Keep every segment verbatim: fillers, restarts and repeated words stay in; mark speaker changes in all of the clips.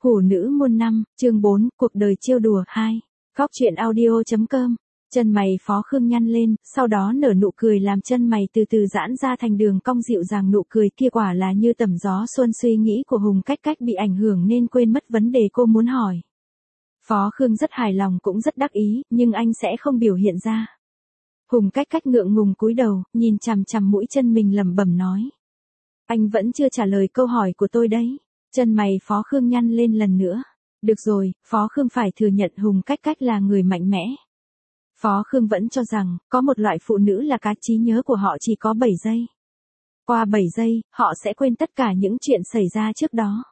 Speaker 1: Hủ nữ muôn năm, chương bốn, cuộc đời trêu đùa hai. Góc truyện audio.com. Chân mày Phó Khương nhăn lên, sau đó nở nụ cười làm chân mày từ từ giãn ra thành đường cong dịu dàng, nụ cười kia quả là như tầm gió xuân. Suy nghĩ của Hùng Cách Cách bị ảnh hưởng nên quên mất vấn đề cô muốn hỏi. Phó Khương rất hài lòng cũng rất đắc ý, nhưng anh sẽ không biểu hiện ra. Hùng Cách Cách ngượng ngùng cúi đầu, nhìn chằm chằm mũi chân mình lẩm bẩm nói. Anh vẫn chưa trả lời câu hỏi của tôi đấy. Chân mày Phó Khương nhăn lên lần nữa. Được rồi, Phó Khương phải thừa nhận Hùng Cách Cách là người mạnh mẽ. Phó Khương vẫn cho rằng, có một loại phụ nữ là cá trí nhớ của họ chỉ có bảy giây. Qua bảy giây, họ sẽ quên tất cả những chuyện xảy ra trước đó.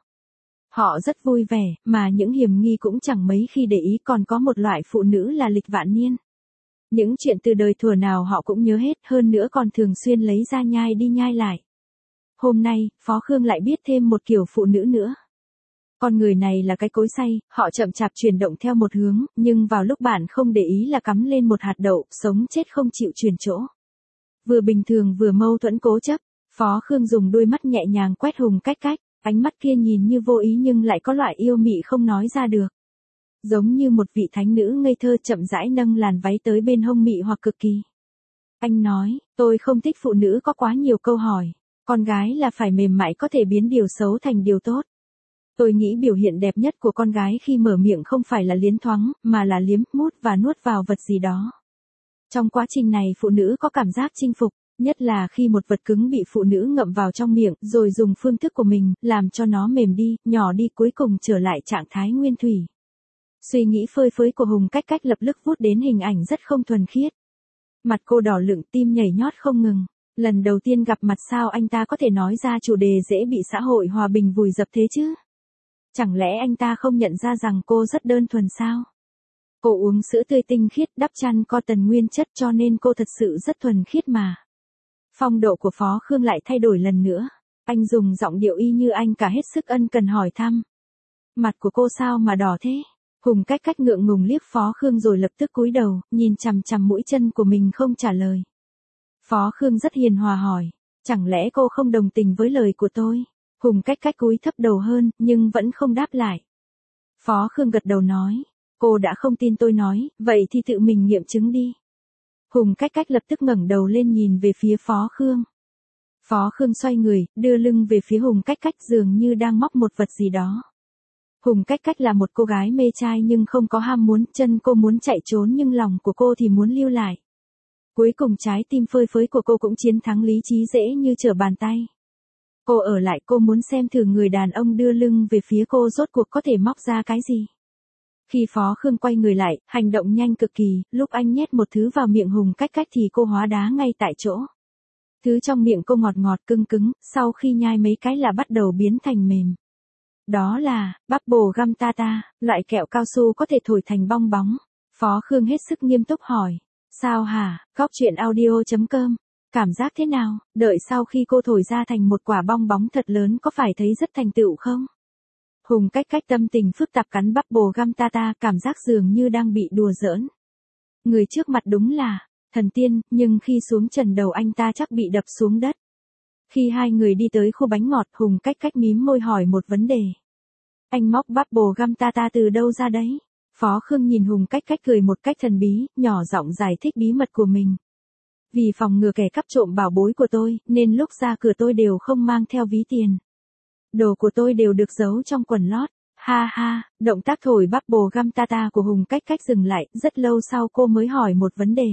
Speaker 1: Họ rất vui vẻ, mà những hiểm nghi cũng chẳng mấy khi để ý. Còn có một loại phụ nữ là lịch vạn niên. Những chuyện từ đời thuở nào họ cũng nhớ hết, hơn nữa còn thường xuyên lấy ra nhai đi nhai lại. Hôm nay, Phó Khương lại biết thêm một kiểu phụ nữ nữa. Con người này là cái cối xay, họ chậm chạp chuyển động theo một hướng, nhưng vào lúc bạn không để ý là cắm lên một hạt đậu, sống chết không chịu chuyển chỗ. Vừa bình thường vừa mâu thuẫn cố chấp, Phó Khương dùng đôi mắt nhẹ nhàng quét Hùng Cách Cách, ánh mắt kia nhìn như vô ý nhưng lại có loại yêu mị không nói ra được. Giống như một vị thánh nữ ngây thơ chậm rãi nâng làn váy tới bên hông mị hoặc cực kỳ. Anh nói, tôi không thích phụ nữ có quá nhiều câu hỏi. Con gái là phải mềm mại, có thể biến điều xấu thành điều tốt. Tôi nghĩ biểu hiện đẹp nhất của con gái khi mở miệng không phải là liến thoáng, mà là liếm, mút và nuốt vào vật gì đó. Trong quá trình này phụ nữ có cảm giác chinh phục, nhất là khi một vật cứng bị phụ nữ ngậm vào trong miệng, rồi dùng phương thức của mình, làm cho nó mềm đi, nhỏ đi, cuối cùng trở lại trạng thái nguyên thủy. Suy nghĩ phơi phới của Hùng Cách Cách lập tức vút đến hình ảnh rất không thuần khiết. Mặt cô đỏ lựng, tim nhảy nhót không ngừng. Lần đầu tiên gặp mặt sao anh ta có thể nói ra chủ đề dễ bị xã hội hòa bình vùi dập thế chứ? Chẳng lẽ anh ta không nhận ra rằng cô rất đơn thuần sao? Cô uống sữa tươi tinh khiết, đắp chăn cotton nguyên chất, cho nên cô thật sự rất thuần khiết mà. Phong độ của Phó Khương lại thay đổi lần nữa. Anh dùng giọng điệu y như anh cả hết sức ân cần hỏi thăm. Mặt của cô sao mà đỏ thế? Hùng Cách Cách ngượng ngùng liếc Phó Khương rồi lập tức cúi đầu, nhìn chằm chằm mũi chân của mình không trả lời. Phó Khương rất hiền hòa hỏi, chẳng lẽ cô không đồng tình với lời của tôi? Hùng Cách Cách cúi thấp đầu hơn, nhưng vẫn không đáp lại. Phó Khương gật đầu nói, cô đã không tin tôi nói, vậy thì tự mình nghiệm chứng đi. Hùng Cách Cách lập tức ngẩng đầu lên nhìn về phía Phó Khương. Phó Khương xoay người, đưa lưng về phía Hùng Cách Cách dường như đang móc một vật gì đó. Hùng Cách Cách là một cô gái mê trai nhưng không có ham muốn, chân cô muốn chạy trốn nhưng lòng của cô thì muốn lưu lại. Cuối cùng trái tim phơi phới của cô cũng chiến thắng lý trí dễ như trở bàn tay. Cô ở lại, cô muốn xem thử người đàn ông đưa lưng về phía cô rốt cuộc có thể móc ra cái gì. Khi Phó Khương quay người lại, hành động nhanh cực kỳ, lúc anh nhét một thứ vào miệng Hùng Cách Cách thì cô hóa đá ngay tại chỗ. Thứ trong miệng cô ngọt ngọt cưng cứng, sau khi nhai mấy cái là bắt đầu biến thành mềm. Đó là, bubble gum tata, loại kẹo cao su có thể thổi thành bong bóng. Phó Khương hết sức nghiêm túc hỏi. Sao hả, góc truyện audio.com, cảm giác thế nào, đợi sau khi cô thổi ra thành một quả bong bóng thật lớn có phải thấy rất thành tựu không? Hùng Cách Cách tâm tình phức tạp cắn bubble gum tata, cảm giác dường như đang bị đùa giỡn. Người trước mặt đúng là thần tiên, nhưng khi xuống trần đầu anh ta chắc bị đập xuống đất. Khi hai người đi tới khu bánh ngọt, Hùng Cách Cách mím môi hỏi một vấn đề. Anh móc bubble gum tata từ đâu ra đấy? Phó Khương nhìn Hùng Cách Cách cười một cách thần bí, nhỏ giọng giải thích bí mật của mình. Vì phòng ngừa kẻ cắp trộm bảo bối của tôi, nên lúc ra cửa tôi đều không mang theo ví tiền. Đồ của tôi đều được giấu trong quần lót. Ha ha, động tác thổi bubble gum tata của Hùng Cách Cách dừng lại, rất lâu sau cô mới hỏi một vấn đề.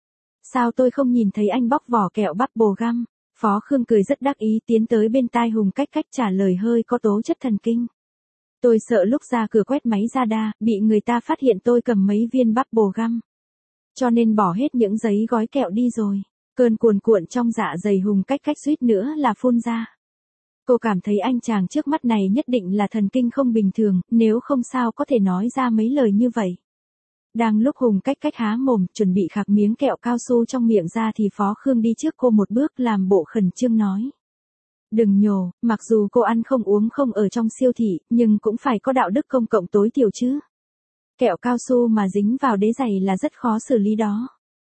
Speaker 1: Sao tôi không nhìn thấy anh bóc vỏ kẹo bubble gum? Phó Khương cười rất đắc ý tiến tới bên tai Hùng Cách Cách trả lời hơi có tố chất thần kinh. Tôi sợ lúc ra cửa quét máy radar, bị người ta phát hiện tôi cầm mấy viên bubble gum. Cho nên bỏ hết những giấy gói kẹo đi rồi. Cơn cuồn cuộn trong dạ dày Hùng Cách Cách suýt nữa là phun ra. Cô cảm thấy anh chàng trước mắt này nhất định là thần kinh không bình thường, nếu không sao có thể nói ra mấy lời như vậy. Đang lúc Hùng Cách Cách há mồm, chuẩn bị khạc miếng kẹo cao su trong miệng ra thì Phó Khương đi trước cô một bước làm bộ khẩn trương nói. Đừng nhổ, mặc dù cô ăn không uống không ở trong siêu thị, nhưng cũng phải có đạo đức công cộng tối thiểu chứ. Kẹo cao su mà dính vào đế giày là rất khó xử lý đó.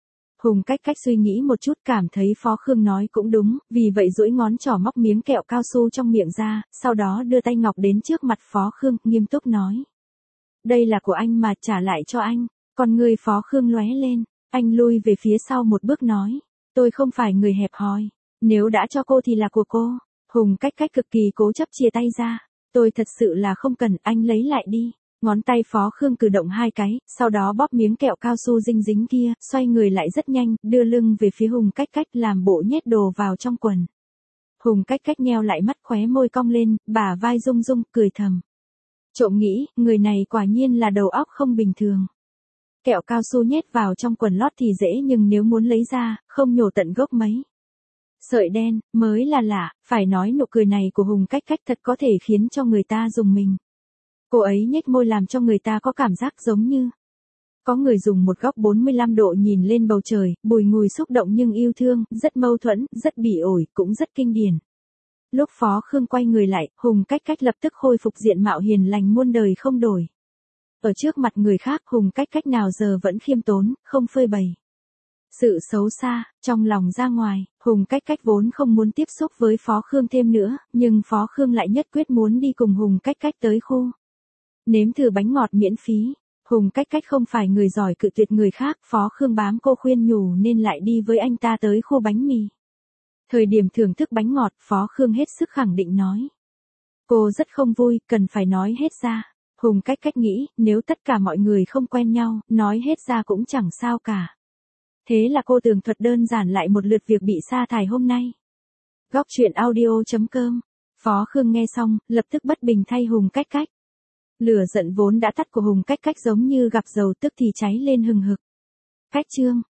Speaker 1: Hùng Cách Cách suy nghĩ một chút cảm thấy Phó Khương nói cũng đúng, vì vậy duỗi ngón trỏ móc miếng kẹo cao su trong miệng ra, sau đó đưa tay ngọc đến trước mặt Phó Khương, nghiêm túc nói. Đây là của anh mà, trả lại cho anh. Còn người Phó Khương lóe lên, anh lui về phía sau một bước nói. Tôi không phải người hẹp hòi, nếu đã cho cô thì là của cô. Hùng Cách Cách cực kỳ cố chấp chia tay ra. Tôi thật sự là không cần, anh lấy lại đi. Ngón tay Phó Khương cử động hai cái, sau đó bóp miếng kẹo cao su dinh dính kia, xoay người lại rất nhanh, đưa lưng về phía Hùng Cách Cách làm bộ nhét đồ vào trong quần. Hùng Cách Cách nheo lại mắt, khóe môi cong lên, bả vai rung rung, cười thầm. Trộm nghĩ, người này quả nhiên là đầu óc không bình thường. Kẹo cao su nhét vào trong quần lót thì dễ nhưng nếu muốn lấy ra, không nhổ tận gốc mấy sợi đen, mới là lạ, phải nói nụ cười này của Hùng Cách Cách thật có thể khiến cho người ta rùng mình. Cô ấy nhếch môi làm cho người ta có cảm giác giống như có người dùng một góc bốn mươi lăm độ nhìn lên bầu trời, bùi ngùi xúc động nhưng yêu thương, rất mâu thuẫn, rất bỉ ổi, cũng rất kinh điển. Lúc Phó Khương quay người lại, Hùng Cách Cách lập tức khôi phục diện mạo hiền lành muôn đời không đổi. Ở trước mặt người khác, Hùng Cách Cách nào giờ vẫn khiêm tốn, không phơi bày sự xấu xa, trong lòng ra ngoài. Hùng Cách Cách vốn không muốn tiếp xúc với Phó Khương thêm nữa, nhưng Phó Khương lại nhất quyết muốn đi cùng Hùng Cách Cách tới khu nếm thử bánh ngọt miễn phí. Hùng Cách Cách không phải người giỏi cự tuyệt người khác, Phó Khương bám cô khuyên nhủ nên lại đi với anh ta tới khu bánh mì. Thời điểm thưởng thức bánh ngọt, Phó Khương hết sức khẳng định nói. Cô rất không vui, cần phải nói hết ra. Hùng Cách Cách nghĩ, nếu tất cả mọi người không quen nhau, nói hết ra cũng chẳng sao cả. Thế là cô tường thuật đơn giản lại một lượt việc bị sa thải hôm nay. Góc truyện audio chấm com. Phó Khương nghe xong, lập tức bất bình thay Hùng Cách Cách. Lửa giận vốn đã tắt của Hùng Cách Cách giống như gặp dầu tức thì cháy lên hừng hực. Cách chương